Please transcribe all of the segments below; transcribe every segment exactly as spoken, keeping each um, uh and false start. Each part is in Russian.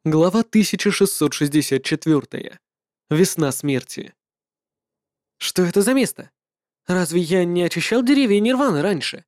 Глава тысяча шестьсот шестьдесят четыре. Весна смерти. Что это за место? Разве я не очищал деревья Нирваны раньше?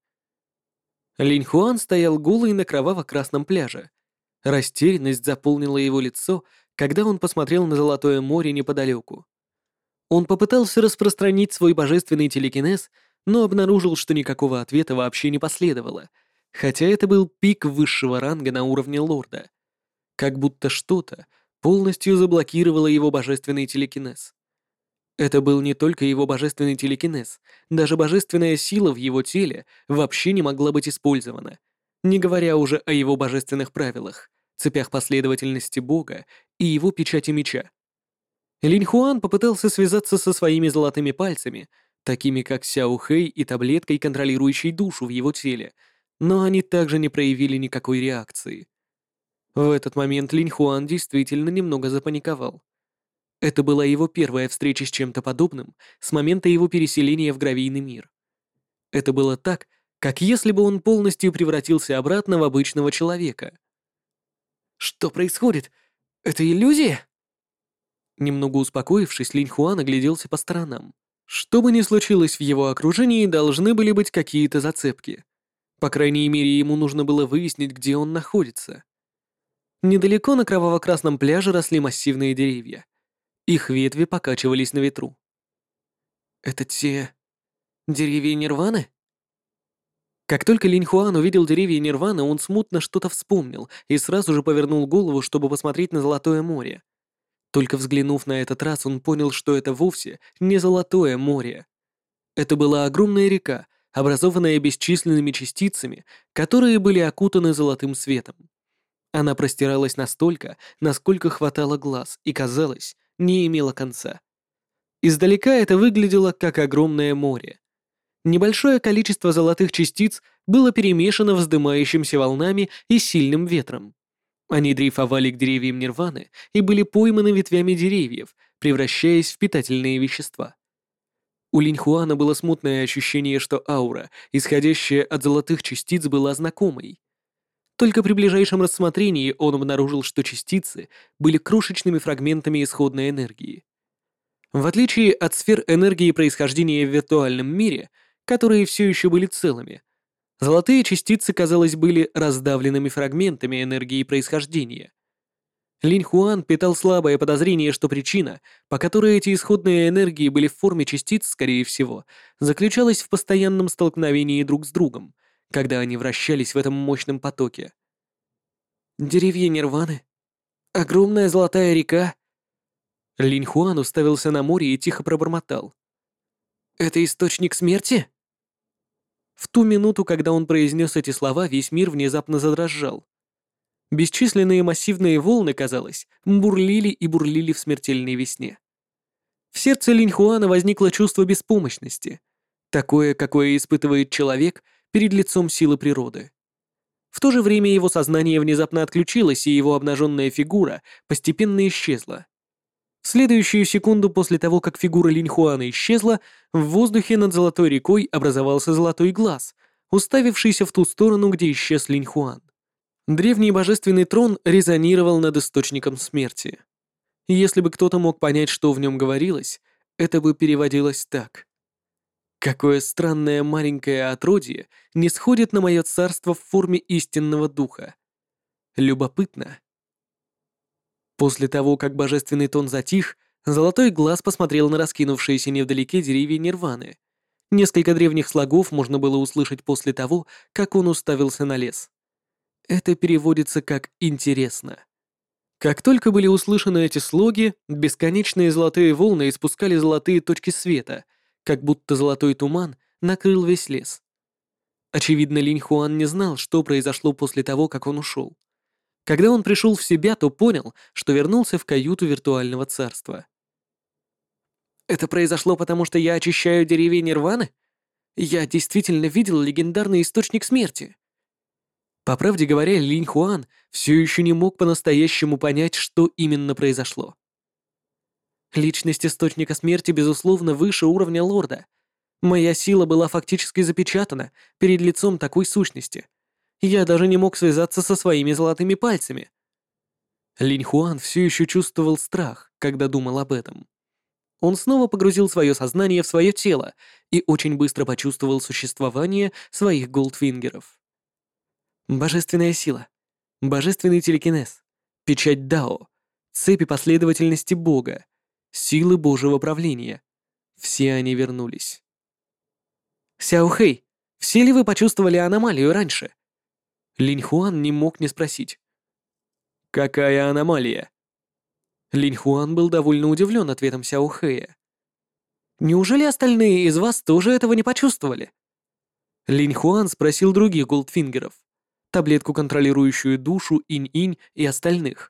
Линь Хуан стоял голый на кроваво-красном пляже. Растерянность заполнила его лицо, когда он посмотрел на Золотое море неподалеку. Он попытался распространить свой божественный телекинез, но обнаружил, что никакого ответа вообще не последовало, хотя это был пик высшего ранга на уровне лорда. Как будто что-то полностью заблокировало его божественный телекинез. Это был не только его божественный телекинез, даже божественная сила в его теле вообще не могла быть использована, не говоря уже о его божественных правилах, цепях последовательности Бога и его печати меча. Линь Хуан попытался связаться со своими золотыми пальцами, такими как Сяо Хэй и таблеткой, контролирующей душу в его теле, но они также не проявили никакой реакции. В этот момент Линь Хуан действительно немного запаниковал. Это была его первая встреча с чем-то подобным с момента его переселения в гравийный мир. Это было так, как если бы он полностью превратился обратно в обычного человека. Что происходит? Это иллюзия? Немного успокоившись, Линь Хуан огляделся по сторонам. Что бы ни случилось в его окружении, должны были быть какие-то зацепки. По крайней мере, ему нужно было выяснить, где он находится. Недалеко на кроваво-красном пляже росли массивные деревья. Их ветви покачивались на ветру. «Это те... деревья Нирваны?» Как только Линь Хуан увидел деревья Нирваны, он смутно что-то вспомнил и сразу же повернул голову, чтобы посмотреть на Золотое море. Только взглянув на этот раз, он понял, что это вовсе не Золотое море. Это была огромная река, образованная бесчисленными частицами, которые были окутаны золотым светом. Она простиралась настолько, насколько хватало глаз, и, казалось, не имела конца. Издалека это выглядело как огромное море. Небольшое количество золотых частиц было перемешано вздымающимися волнами и сильным ветром. Они дрейфовали к деревьям Нирваны и были пойманы ветвями деревьев, превращаясь в питательные вещества. У Линьхуана было смутное ощущение, что аура, исходящая от золотых частиц, была знакомой. Только при ближайшем рассмотрении он обнаружил, что частицы были крошечными фрагментами исходной энергии. В отличие от сфер энергии происхождения в виртуальном мире, которые все еще были целыми, золотые частицы, казалось, были раздавленными фрагментами энергии происхождения. Линь Хуан питал слабое подозрение, что причина, по которой эти исходные энергии были в форме частиц, скорее всего, заключалась в постоянном столкновении друг с другом, когда они вращались в этом мощном потоке. Деревья Нирваны? Огромная золотая река? Линь Хуан уставился на море и тихо пробормотал. «Это источник смерти?» В ту минуту, когда он произнес эти слова, весь мир внезапно задрожал. Бесчисленные массивные волны, казалось, бурлили и бурлили в смертельной весне. В сердце Линь Хуана возникло чувство беспомощности, такое, какое испытывает человек перед лицом силы природы. В то же время его сознание внезапно отключилось, и его обнаженная фигура постепенно исчезла. В следующую секунду после того, как фигура Линь Хуана исчезла, в воздухе над Золотой рекой образовался золотой глаз, уставившийся в ту сторону, где исчез Линь Хуан. Древний божественный трон резонировал над источником смерти. Если бы кто-то мог понять, что в нем говорилось, это бы переводилось так. Какое странное маленькое отродье не сходит на мое царство в форме истинного духа. Любопытно. После того, как божественный тон затих, золотой глаз посмотрел на раскинувшиеся невдалеке деревья Нирваны. Несколько древних слогов можно было услышать после того, как он уставился на лес. Это переводится как «интересно». Как только были услышаны эти слоги, бесконечные золотые волны испускали золотые точки света, как будто золотой туман накрыл весь лес. Очевидно, Линь Хуан не знал, что произошло после того, как он ушел. Когда он пришел в себя, то понял, что вернулся в каюту виртуального царства. «Это произошло потому, что я очищаю деревья Нирваны? Я действительно видел легендарный источник смерти». По правде говоря, Линь Хуан все еще не мог по-настоящему понять, что именно произошло. Личность источника смерти, безусловно, выше уровня лорда. Моя сила была фактически запечатана перед лицом такой сущности. Я даже не мог связаться со своими золотыми пальцами. Линь Хуан все еще чувствовал страх, когда думал об этом. Он снова погрузил свое сознание в свое тело и очень быстро почувствовал существование своих голдфингеров. Божественная сила, божественный телекинез, печать Дао, цепи последовательности Бога, силы Божьего правления. Все они вернулись. «Сяо Хэй, все ли вы почувствовали аномалию раньше?» Линь Хуан не мог не спросить. «Какая аномалия?» Линь Хуан был довольно удивлен ответом Сяо Хэя. «Неужели остальные из вас тоже этого не почувствовали?» Линь Хуан спросил других голдфингеров, таблетку, контролирующую душу, Инь-Инь и остальных.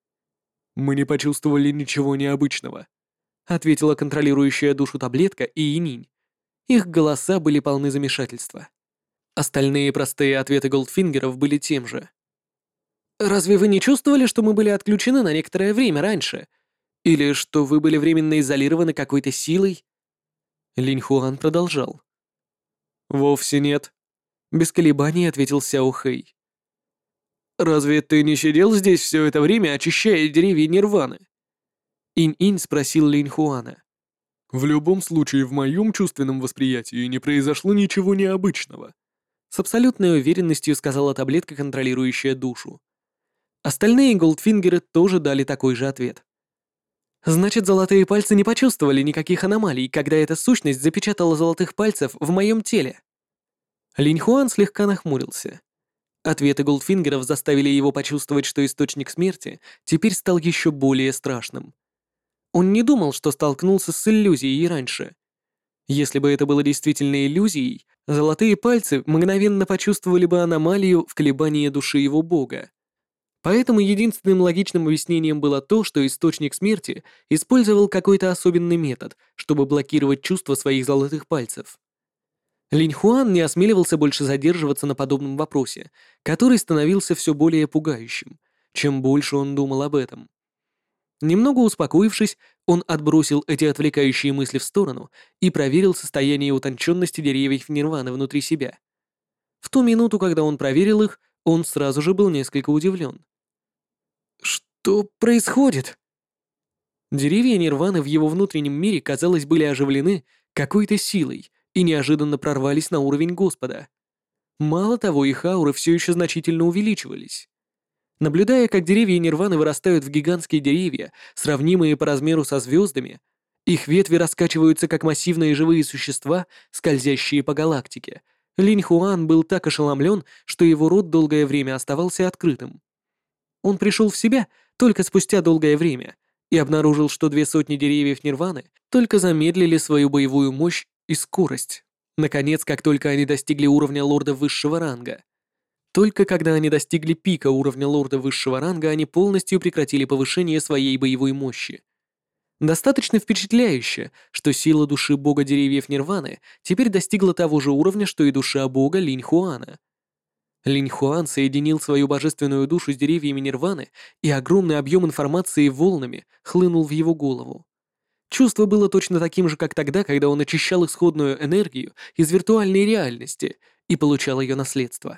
«Мы не почувствовали ничего необычного», — ответила контролирующая душу таблетка и Инь-Инь. Их голоса были полны замешательства. Остальные простые ответы голдфингеров были тем же. «Разве вы не чувствовали, что мы были отключены на некоторое время раньше? Или что вы были временно изолированы какой-то силой?» Линь Хуан продолжал. «Вовсе нет», — без колебаний ответил Сяо Хэй. «Разве ты не сидел здесь все это время, очищая деревья Нирваны?» Инь-Инь спросил Линь Хуана. «В любом случае, в моем чувственном восприятии не произошло ничего необычного», с абсолютной уверенностью сказала таблетка, контролирующая душу. Остальные голдфингеры тоже дали такой же ответ. «Значит, золотые пальцы не почувствовали никаких аномалий, когда эта сущность запечатала золотых пальцев в моем теле?» Линь Хуан слегка нахмурился. Ответы голдфингеров заставили его почувствовать, что источник смерти теперь стал еще более страшным. Он не думал, что столкнулся с иллюзией раньше. Если бы это было действительно иллюзией, золотые пальцы мгновенно почувствовали бы аномалию в колебании души его бога. Поэтому единственным логичным объяснением было то, что источник смерти использовал какой-то особенный метод, чтобы блокировать чувства своих золотых пальцев. Линь Хуан не осмеливался больше задерживаться на подобном вопросе, который становился все более пугающим, чем больше он думал об этом. Немного успокоившись, он отбросил эти отвлекающие мысли в сторону и проверил состояние утонченности деревьев Нирваны внутри себя. В ту минуту, когда он проверил их, он сразу же был несколько удивлен. «Что происходит?» Деревья Нирваны в его внутреннем мире, казалось, были оживлены какой-то силой и неожиданно прорвались на уровень Господа. Мало того, их ауры все еще значительно увеличивались. Наблюдая, как деревья Нирваны вырастают в гигантские деревья, сравнимые по размеру со звездами, их ветви раскачиваются как массивные живые существа, скользящие по галактике, Линь Хуан был так ошеломлен, что его рот долгое время оставался открытым. Он пришел в себя только спустя долгое время и обнаружил, что две сотни деревьев Нирваны только замедлили свою боевую мощь и скорость. Наконец, как только они достигли уровня лорда высшего ранга. Только когда они достигли пика уровня лорда высшего ранга, они полностью прекратили повышение своей боевой мощи. Достаточно впечатляюще, что сила души бога деревьев Нирваны теперь достигла того же уровня, что и душа бога Линь Хуана. Линь Хуан соединил свою божественную душу с деревьями Нирваны, и огромный объем информации волнами хлынул в его голову. Чувство было точно таким же, как тогда, когда он очищал исходную энергию из виртуальной реальности и получал ее наследство.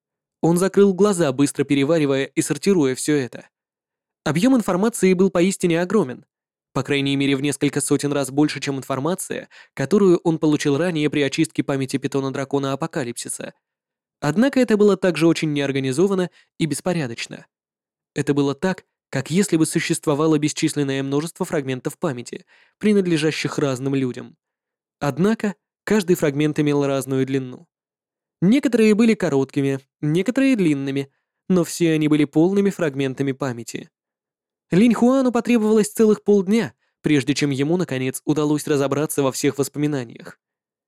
Он закрыл глаза, быстро переваривая и сортируя все это. Объем информации был поистине огромен, по крайней мере в несколько сотен раз больше, чем информация, которую он получил ранее при очистке памяти питона-дракона Апокалипсиса. Однако это было также очень неорганизовано и беспорядочно. Это было так, как если бы существовало бесчисленное множество фрагментов памяти, принадлежащих разным людям. Однако каждый фрагмент имел разную длину. Некоторые были короткими, некоторые длинными, но все они были полными фрагментами памяти. Линь Хуану потребовалось целых полдня, прежде чем ему, наконец, удалось разобраться во всех воспоминаниях.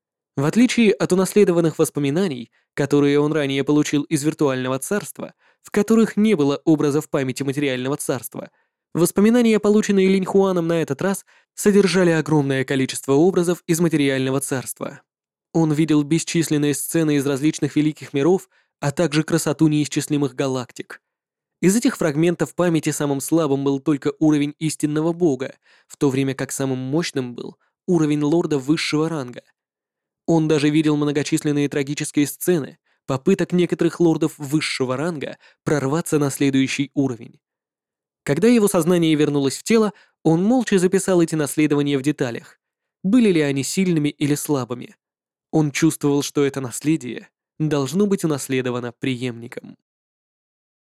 В отличие от унаследованных воспоминаний, которые он ранее получил из виртуального царства, в которых не было образов памяти материального царства, воспоминания, полученные Линь Хуаном на этот раз, содержали огромное количество образов из материального царства. Он видел бесчисленные сцены из различных великих миров, а также красоту неисчислимых галактик. Из этих фрагментов памяти самым слабым был только уровень истинного бога, в то время как самым мощным был уровень лорда высшего ранга. Он даже видел многочисленные трагические сцены, попыток некоторых лордов высшего ранга прорваться на следующий уровень. Когда его сознание вернулось в тело, он молча записал эти наследования в деталях. Были ли они сильными или слабыми? Он чувствовал, что это наследие должно быть унаследовано преемником.